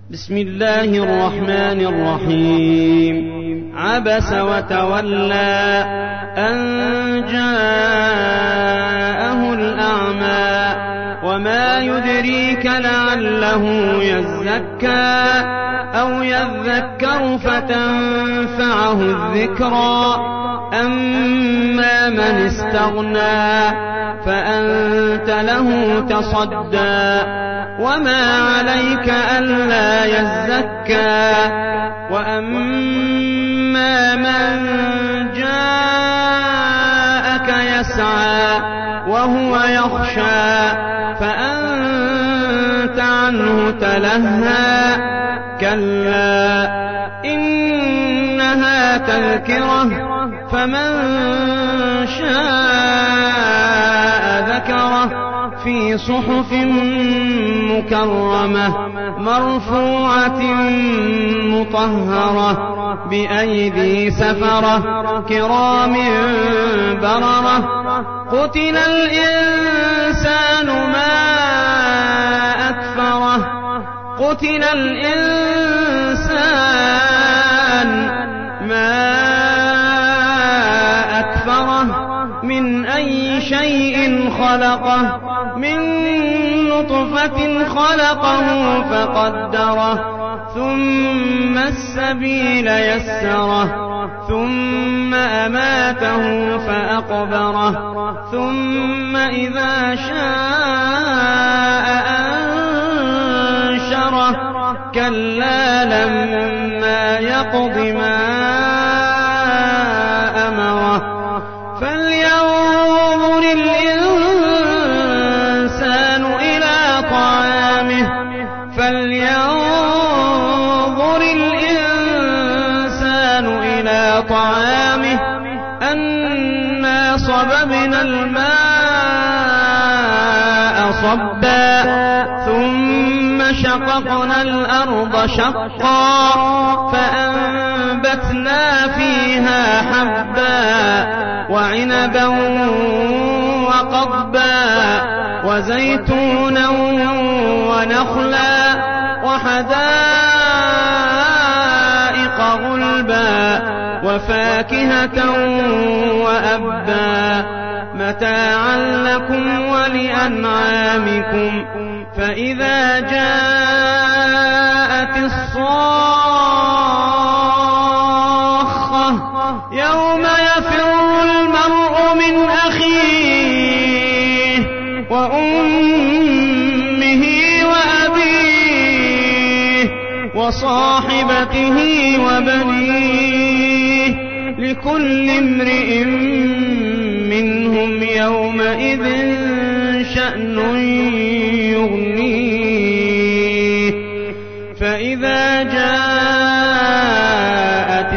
بسم الله الرحمن الرحيم. عبس وتولى أن جاءه الأعمى وما يدريك لعله يزكى أو يذكر فتنفعه الذكرى أما من استغنى فأنت له تصدى وما عليك ألا يزكى وأما من جاءك يسعى وهو يخشى فأنت عنه تلهى كلا إنها تذكرة فمن شاء ذكره في صحف مكرمة مرفوعة مطهرة بأيدي سفرة كرام بررة قتل الإنسان ما أكفره قتل الإنسان ما أكفره من أي شيء خلقه من نطفة خلقه فقدره ثم السبيل يسره ثم أماته فأقبره ثم إذا شاء أنشره كلا لما يقض ما أمره فلينظر الإنسان إلى طعامه أنا صببنا الماء صبا ثم شققنا الأرض شقا فأنبتنا فيها حبا وعنبا وقضبا وزيتونا ونخلا وحدائق غلبا وفاكهة وأبا متاعا لكم ولأنعامكم فإذا جاءت الصاخة يوم يفر المرء من أخيه وأمه وأبيه وصاحبته وبنيه لكل امرئ منهم يومئذ شأن يغنيه فإذا جاءت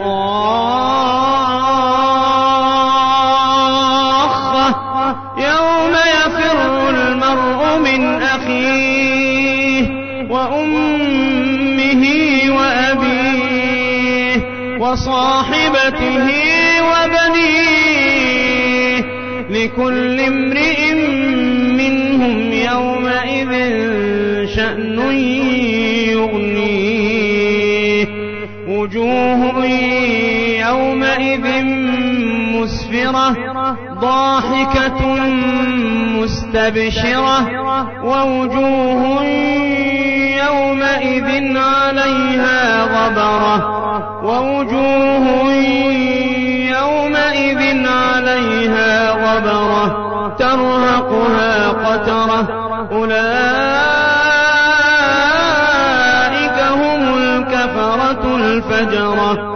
الصاخة يوم يفر المرء من أخيه وأمه وأبيه وصاحبته وبنيه لكل امرئ منهم يومئذ شأن يغنيه وجوه يومئذ مسفرة ضاحكة مستبشرة ووجوه يومئذ عليها غبرة ووجوه يومئذ عليها غبرة ترهقها قترة أولئك هم الكفرة الفجرة